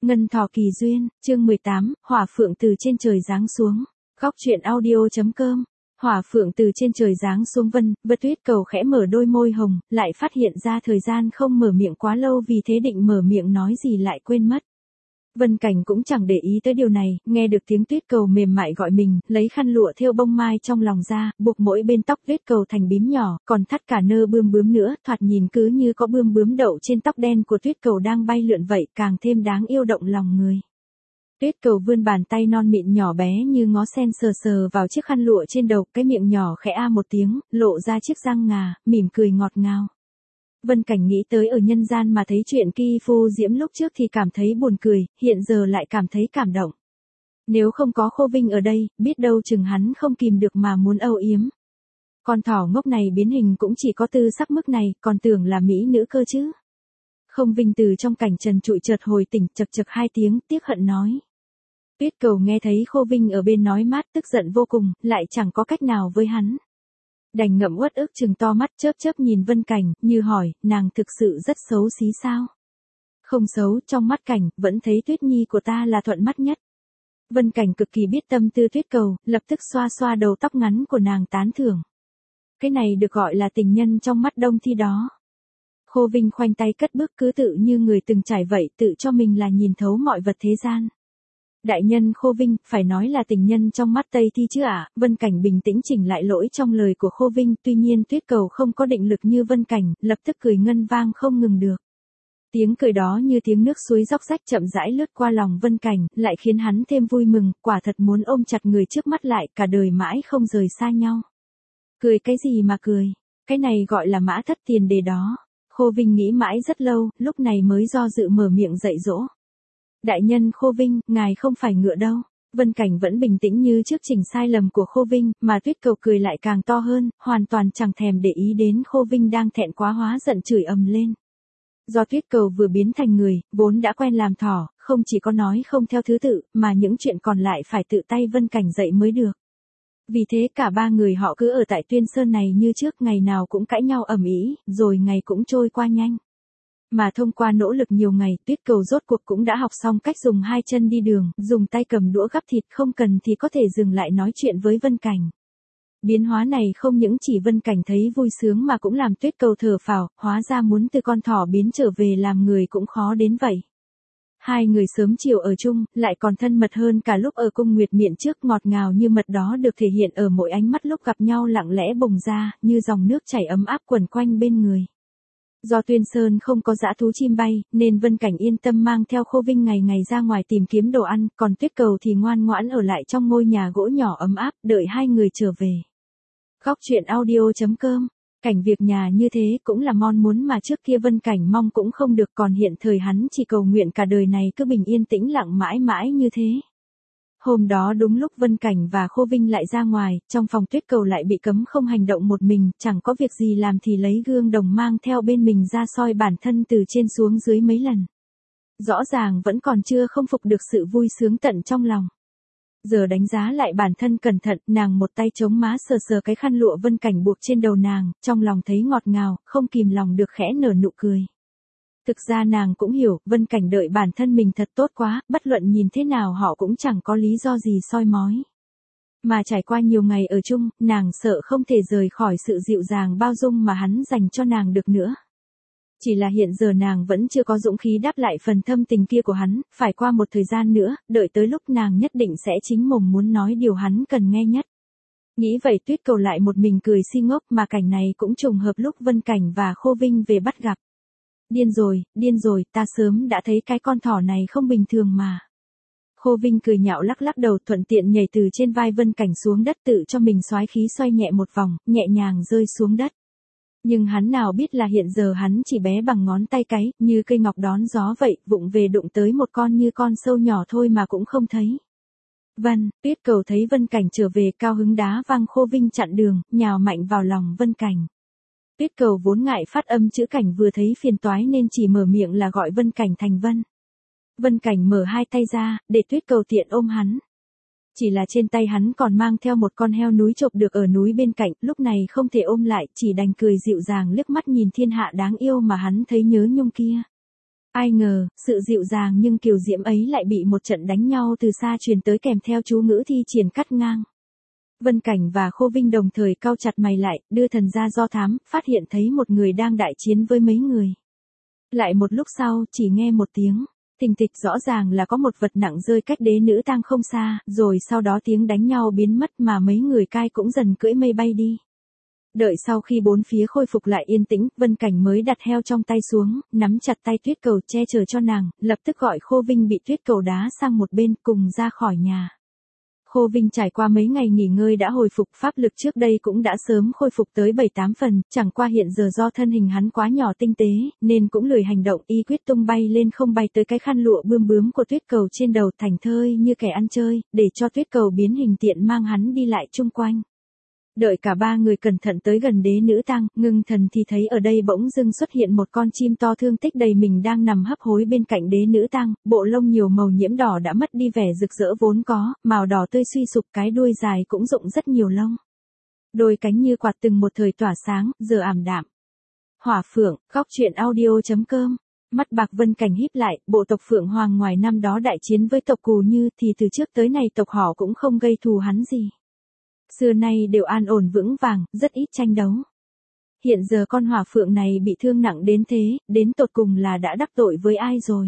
Ngân thỏ kỳ duyên, chương 18, hỏa phượng từ trên trời giáng xuống. Góc truyện audio.com. Hỏa phượng từ trên trời giáng xuống Vân Tuyết Cầu khẽ mở đôi môi hồng, lại phát hiện ra thời gian không mở miệng quá lâu vì thế định mở miệng nói gì lại quên mất. Vân Cảnh cũng chẳng để ý tới điều này, nghe được tiếng Tuyết Cầu mềm mại gọi mình, lấy khăn lụa thêu bông mai trong lòng ra, buộc mỗi bên tóc Tuyết Cầu thành bím nhỏ, còn thắt cả nơ bươm bướm nữa, thoạt nhìn cứ như có bươm bướm đậu trên tóc đen của Tuyết Cầu đang bay lượn vậy, càng thêm đáng yêu động lòng người. Tuyết Cầu vươn bàn tay non mịn nhỏ bé như ngó sen sờ sờ vào chiếc khăn lụa trên đầu, cái miệng nhỏ khẽ a một tiếng, lộ ra chiếc răng ngà, mỉm cười ngọt ngào. Vân Cảnh nghĩ tới ở nhân gian mà thấy chuyện Ki Phu Diễm lúc trước thì cảm thấy buồn cười, hiện giờ lại cảm thấy cảm động. Nếu không có Khô Vinh ở đây, biết đâu chừng hắn không kìm được mà muốn âu yếm. Con thỏ ngốc này biến hình cũng chỉ có tư sắc mức này, còn tưởng là mỹ nữ cơ chứ. Không Vinh từ trong cảnh trần trụi chợt hồi tỉnh, chật chật hai tiếng, tiếc hận nói. Tuyết Cầu nghe thấy Khô Vinh ở bên nói mát, tức giận vô cùng, lại chẳng có cách nào với hắn. Đành ngậm uất ức chừng to mắt chớp chớp nhìn Vân Cảnh, như hỏi, nàng thực sự rất xấu xí sao? Không xấu, trong mắt Cảnh, vẫn thấy Tuyết Nhi của ta là thuận mắt nhất. Vân Cảnh cực kỳ biết tâm tư Tuyết Cầu, lập tức xoa xoa đầu tóc ngắn của nàng tán thưởng. Cái này được gọi là tình nhân trong mắt Đông Thi đó. Khô Vinh khoanh tay cất bước cứ tự như người từng trải vậy, tự cho mình là nhìn thấu mọi vật thế gian. Đại nhân Khô Vinh, phải nói là tình nhân trong mắt Tây Thi chứ ạ. Vân Cảnh bình tĩnh chỉnh lại lỗi trong lời của Khô Vinh, tuy nhiên Tuyết Cầu không có định lực như Vân Cảnh, lập tức cười ngân vang không ngừng được. Tiếng cười đó như tiếng nước suối róc rách chậm rãi lướt qua lòng Vân Cảnh, lại khiến hắn thêm vui mừng, quả thật muốn ôm chặt người trước mắt lại, cả đời mãi không rời xa nhau. Cười cái gì mà cười, cái này gọi là mã thất tiền đề đó. Khô Vinh nghĩ mãi rất lâu, lúc này mới do dự mở miệng dạy dỗ. Đại nhân Khô Vinh, ngài không phải ngựa đâu. Vân Cảnh vẫn bình tĩnh như trước chỉnh sai lầm của Khô Vinh, mà Tuyết Cầu cười lại càng to hơn, hoàn toàn chẳng thèm để ý đến Khô Vinh đang thẹn quá hóa giận chửi ầm lên. Do Tuyết Cầu vừa biến thành người, vốn đã quen làm thỏ, không chỉ có nói không theo thứ tự, mà những chuyện còn lại phải tự tay Vân Cảnh dạy mới được. Vì thế cả ba người họ cứ ở tại Tuyên Sơn này như trước, ngày nào cũng cãi nhau ầm ĩ, rồi ngày cũng trôi qua nhanh. Mà thông qua nỗ lực nhiều ngày, Tuyết Cầu rốt cuộc cũng đã học xong cách dùng hai chân đi đường, dùng tay cầm đũa gắp thịt, không cần thì có thể dừng lại nói chuyện với Vân Cảnh. Biến hóa này không những chỉ Vân Cảnh thấy vui sướng mà cũng làm Tuyết Cầu thở phào, hóa ra muốn từ con thỏ biến trở về làm người cũng khó đến vậy. Hai người sớm chiều ở chung, lại còn thân mật hơn cả lúc ở cung Nguyệt Miện trước, ngọt ngào như mật đó được thể hiện ở mỗi ánh mắt lúc gặp nhau lặng lẽ bùng ra, như dòng nước chảy ấm áp quẩn quanh bên người. Do Tuyên Sơn không có dã thú chim bay, nên Vân Cảnh yên tâm mang theo Khô Vinh ngày ngày ra ngoài tìm kiếm đồ ăn, còn Tuyết Cầu thì ngoan ngoãn ở lại trong ngôi nhà gỗ nhỏ ấm áp, đợi hai người trở về. Góc truyện audio.com. Cảnh việc nhà như thế cũng là mong muốn mà trước kia Vân Cảnh mong cũng không được, còn hiện thời hắn chỉ cầu nguyện cả đời này cứ bình yên tĩnh lặng mãi mãi như thế. Hôm đó đúng lúc Vân Cảnh và Khô Vinh lại ra ngoài, trong phòng Tuyết Cầu lại bị cấm không hành động một mình, chẳng có việc gì làm thì lấy gương đồng mang theo bên mình ra soi bản thân từ trên xuống dưới mấy lần. Rõ ràng vẫn còn chưa không phục được sự vui sướng tận trong lòng. Giờ đánh giá lại bản thân cẩn thận, nàng một tay chống má sờ sờ cái khăn lụa Vân Cảnh buộc trên đầu nàng, trong lòng thấy ngọt ngào, không kìm lòng được khẽ nở nụ cười. Thực ra nàng cũng hiểu, Vân Cảnh đợi bản thân mình thật tốt quá, bất luận nhìn thế nào họ cũng chẳng có lý do gì soi mói. Mà trải qua nhiều ngày ở chung, nàng sợ không thể rời khỏi sự dịu dàng bao dung mà hắn dành cho nàng được nữa. Chỉ là hiện giờ nàng vẫn chưa có dũng khí đáp lại phần thâm tình kia của hắn, phải qua một thời gian nữa, đợi tới lúc nàng nhất định sẽ chính mồm muốn nói điều hắn cần nghe nhất. Nghĩ vậy Tuyết Cầu lại một mình cười si ngốc, mà cảnh này cũng trùng hợp lúc Vân Cảnh và Khô Vinh về bắt gặp. Điên rồi, ta sớm đã thấy cái con thỏ này không bình thường mà. Khô Vinh cười nhạo lắc lắc đầu, thuận tiện nhảy từ trên vai Vân Cảnh xuống đất, tự cho mình soái khí xoay nhẹ một vòng, nhẹ nhàng rơi xuống đất. Nhưng hắn nào biết là hiện giờ hắn chỉ bé bằng ngón tay cái, như cây ngọc đón gió vậy, vụng về đụng tới một con như con sâu nhỏ thôi mà cũng không thấy. Tuyết Cầu thấy Vân Cảnh trở về, cao hứng đá văng Khô Vinh chặn đường, nhào mạnh vào lòng Vân Cảnh. Tuyết Cầu vốn ngại phát âm chữ Cảnh, vừa thấy phiền toái nên chỉ mở miệng là gọi Vân Cảnh thành Vân. Vân Cảnh mở hai tay ra, để Tuyết Cầu tiện ôm hắn. Chỉ là trên tay hắn còn mang theo một con heo núi chộp được ở núi bên cạnh, lúc này không thể ôm lại, chỉ đành cười dịu dàng liếc mắt nhìn thiên hạ đáng yêu mà hắn thấy nhớ nhung kia. Ai ngờ, sự dịu dàng nhưng kiều diễm ấy lại bị một trận đánh nhau từ xa truyền tới kèm theo chú ngữ thi triển cắt ngang. Vân Cảnh và Khô Vinh đồng thời cau chặt mày lại, đưa thần ra do thám, phát hiện thấy một người đang đại chiến với mấy người. Lại một lúc sau, chỉ nghe một tiếng thình thịch, rõ ràng là có một vật nặng rơi cách đế nữ tang không xa, rồi sau đó tiếng đánh nhau biến mất mà mấy người cai cũng dần cưỡi mây bay đi. Đợi sau khi bốn phía khôi phục lại yên tĩnh, Vân Cảnh mới đặt heo trong tay xuống, nắm chặt tay Tuyết Cầu che chở cho nàng, lập tức gọi Khô Vinh bị Tuyết Cầu đá sang một bên cùng ra khỏi nhà. Khô Vinh trải qua mấy ngày nghỉ ngơi đã hồi phục, pháp lực trước đây cũng đã sớm khôi phục tới 7-8 phần, chẳng qua hiện giờ do thân hình hắn quá nhỏ tinh tế, nên cũng lười hành động, y quyết tung bay lên không bay tới cái khăn lụa bươm bướm của Tuyết Cầu trên đầu, thành thơi như kẻ ăn chơi, để cho Tuyết Cầu biến hình tiện mang hắn đi lại chung quanh. Đợi cả ba người cẩn thận tới gần đế nữ tang, ngưng thần thì thấy ở đây bỗng dưng xuất hiện một con chim to thương tích đầy mình đang nằm hấp hối bên cạnh đế nữ tang, bộ lông nhiều màu nhiễm đỏ đã mất đi vẻ rực rỡ vốn có, màu đỏ tươi suy sụp, cái đuôi dài cũng rụng rất nhiều lông. Đôi cánh như quạt từng một thời tỏa sáng, giờ ảm đạm. Hỏa Phượng, góc truyện audio.com. Mắt bạc Vân Cảnh híp lại, bộ tộc Phượng Hoàng ngoài năm đó đại chiến với tộc Cù Như thì từ trước tới nay tộc họ cũng không gây thù hắn gì. Xưa nay đều an ổn vững vàng, rất ít tranh đấu. Hiện giờ con hỏa phượng này bị thương nặng đến thế, đến tột cùng là đã đắc tội với ai rồi?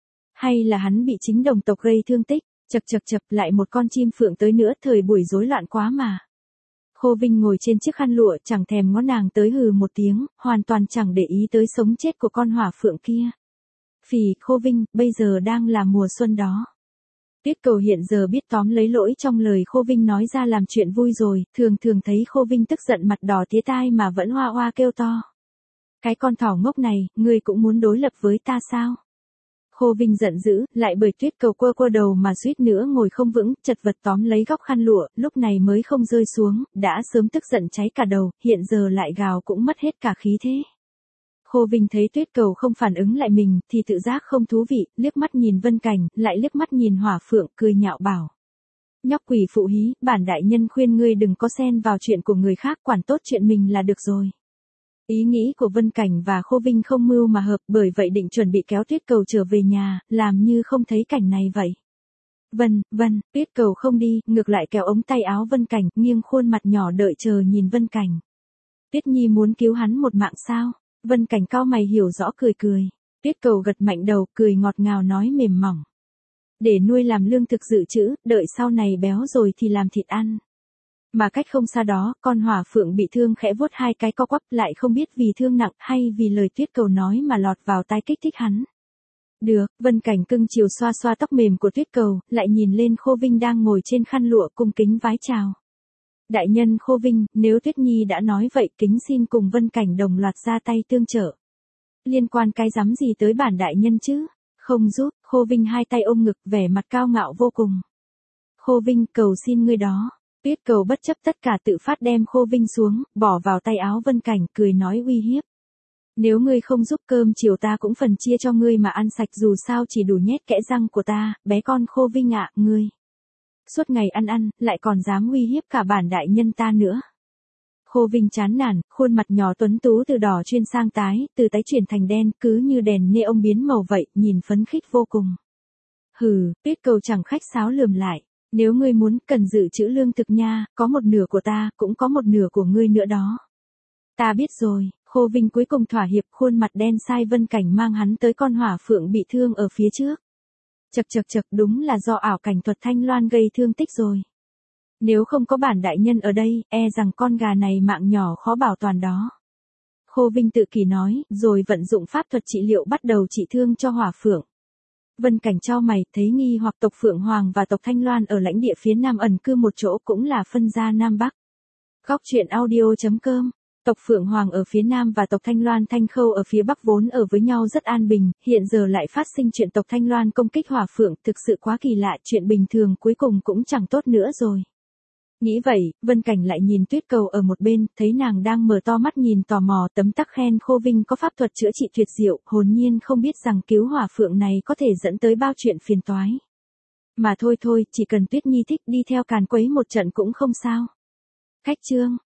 Hay là hắn bị chính đồng tộc gây thương tích? Chập lại một con chim phượng tới nữa, thời buổi rối loạn quá mà. Khô Vinh ngồi trên chiếc khăn lụa chẳng thèm ngó nàng tới, hừ một tiếng, hoàn toàn chẳng để ý tới sống chết của con hỏa phượng kia. Phì, Khô Vinh, bây giờ đang là mùa xuân đó. Tuyết Cầu hiện giờ biết tóm lấy lỗi trong lời Khô Vinh nói ra làm chuyện vui rồi, thường thấy Khô Vinh tức giận mặt đỏ tía tai mà vẫn hoa hoa kêu to. Cái con thỏ ngốc này, ngươi cũng muốn đối lập với ta sao? Khô Vinh giận dữ, lại bởi Tuyết Cầu quơ đầu mà suýt nữa ngồi không vững, chật vật tóm lấy góc khăn lụa, lúc này mới không rơi xuống, đã sớm tức giận cháy cả đầu, hiện giờ lại gào cũng mất hết cả khí thế. Khô Vinh thấy Tuyết Cầu không phản ứng lại mình, thì tự giác không thú vị, liếc mắt nhìn Vân Cảnh, lại liếc mắt nhìn Hỏa Phượng, cười nhạo bảo. Nhóc quỷ phụ hí, bản đại nhân khuyên ngươi đừng có xen vào chuyện của người khác, quản tốt chuyện mình là được rồi. Ý nghĩ của Vân Cảnh và Khô Vinh không mưu mà hợp, bởi vậy định chuẩn bị kéo Tuyết Cầu trở về nhà, làm như không thấy cảnh này vậy. Vân, Tuyết Cầu không đi, ngược lại kéo ống tay áo Vân Cảnh, nghiêng khuôn mặt nhỏ đợi chờ nhìn Vân Cảnh. Tuyết Nhi muốn cứu hắn một mạng sao? Vân Cảnh cau mày hiểu rõ, cười. Tuyết Cầu gật mạnh đầu, cười ngọt ngào nói mềm mỏng. Để nuôi làm lương thực dự trữ, đợi sau này béo rồi thì làm thịt ăn. Mà cách không xa đó, con hỏa phượng bị thương khẽ vuốt hai cái co quắp, lại không biết vì thương nặng hay vì lời Tuyết Cầu nói mà lọt vào tai kích thích hắn. Được, Vân Cảnh cưng chiều xoa xoa tóc mềm của Tuyết Cầu, lại nhìn lên Khô Vinh đang ngồi trên khăn lụa cung kính vái chào. Đại nhân Khô Vinh, nếu Tuyết Nhi đã nói vậy, kính xin cùng Vân Cảnh đồng loạt ra tay tương trợ. Liên quan cái rắm gì tới bản đại nhân chứ? Không giúp. Khô Vinh hai tay ôm ngực, vẻ mặt cao ngạo vô cùng. Khô Vinh, cầu xin ngươi đó. Tuyết Cầu bất chấp tất cả tự phát đem Khô Vinh xuống, bỏ vào tay áo Vân Cảnh, cười nói uy hiếp. Nếu ngươi không giúp, cơm chiều ta cũng phần chia cho ngươi mà ăn sạch, dù sao chỉ đủ nhét kẽ răng của ta, bé con Khô Vinh ạ, ngươi. Suốt ngày ăn, lại còn dám uy hiếp cả bản đại nhân ta nữa. Khô Vinh chán nản, khuôn mặt nhỏ tuấn tú từ đỏ chuyển sang tái, từ tái chuyển thành đen, cứ như đèn neon biến màu vậy, nhìn phấn khích vô cùng. Hừ, Tuyết Cầu chẳng khách sáo lườm lại. Nếu ngươi muốn, cần dự trữ lương thực nha, có một nửa của ta, cũng có một nửa của ngươi nữa đó. Ta biết rồi. Khô Vinh cuối cùng thỏa hiệp, khuôn mặt đen sai Vân Cảnh mang hắn tới con hỏa phượng bị thương ở phía trước. Chật, đúng là do ảo cảnh thuật Thanh Loan gây thương tích rồi. Nếu không có bản đại nhân ở đây, e rằng con gà này mạng nhỏ khó bảo toàn đó. Khô Vinh tự kỷ nói, rồi vận dụng pháp thuật trị liệu bắt đầu trị thương cho hỏa phượng. Vân Cảnh chau mày, thấy nghi hoặc tộc Phượng Hoàng và tộc Thanh Loan ở lãnh địa phía Nam ẩn cư một chỗ, cũng là phân gia Nam Bắc. Góc truyện audio.com. Tộc Phượng Hoàng ở phía Nam và tộc Thanh Loan Thanh Khâu ở phía Bắc vốn ở với nhau rất an bình, hiện giờ lại phát sinh chuyện tộc Thanh Loan công kích hỏa phượng, thực sự quá kỳ lạ, chuyện bình thường cuối cùng cũng chẳng tốt nữa rồi. Nghĩ vậy, Vân Cảnh lại nhìn Tuyết Cầu ở một bên, thấy nàng đang mở to mắt nhìn tò mò, tấm tắc khen Khô Vinh có pháp thuật chữa trị tuyệt diệu, hồn nhiên không biết rằng cứu hỏa phượng này có thể dẫn tới bao chuyện phiền toái. Mà thôi, chỉ cần Tuyết Nhi thích đi theo càn quấy một trận cũng không sao. Khách chương.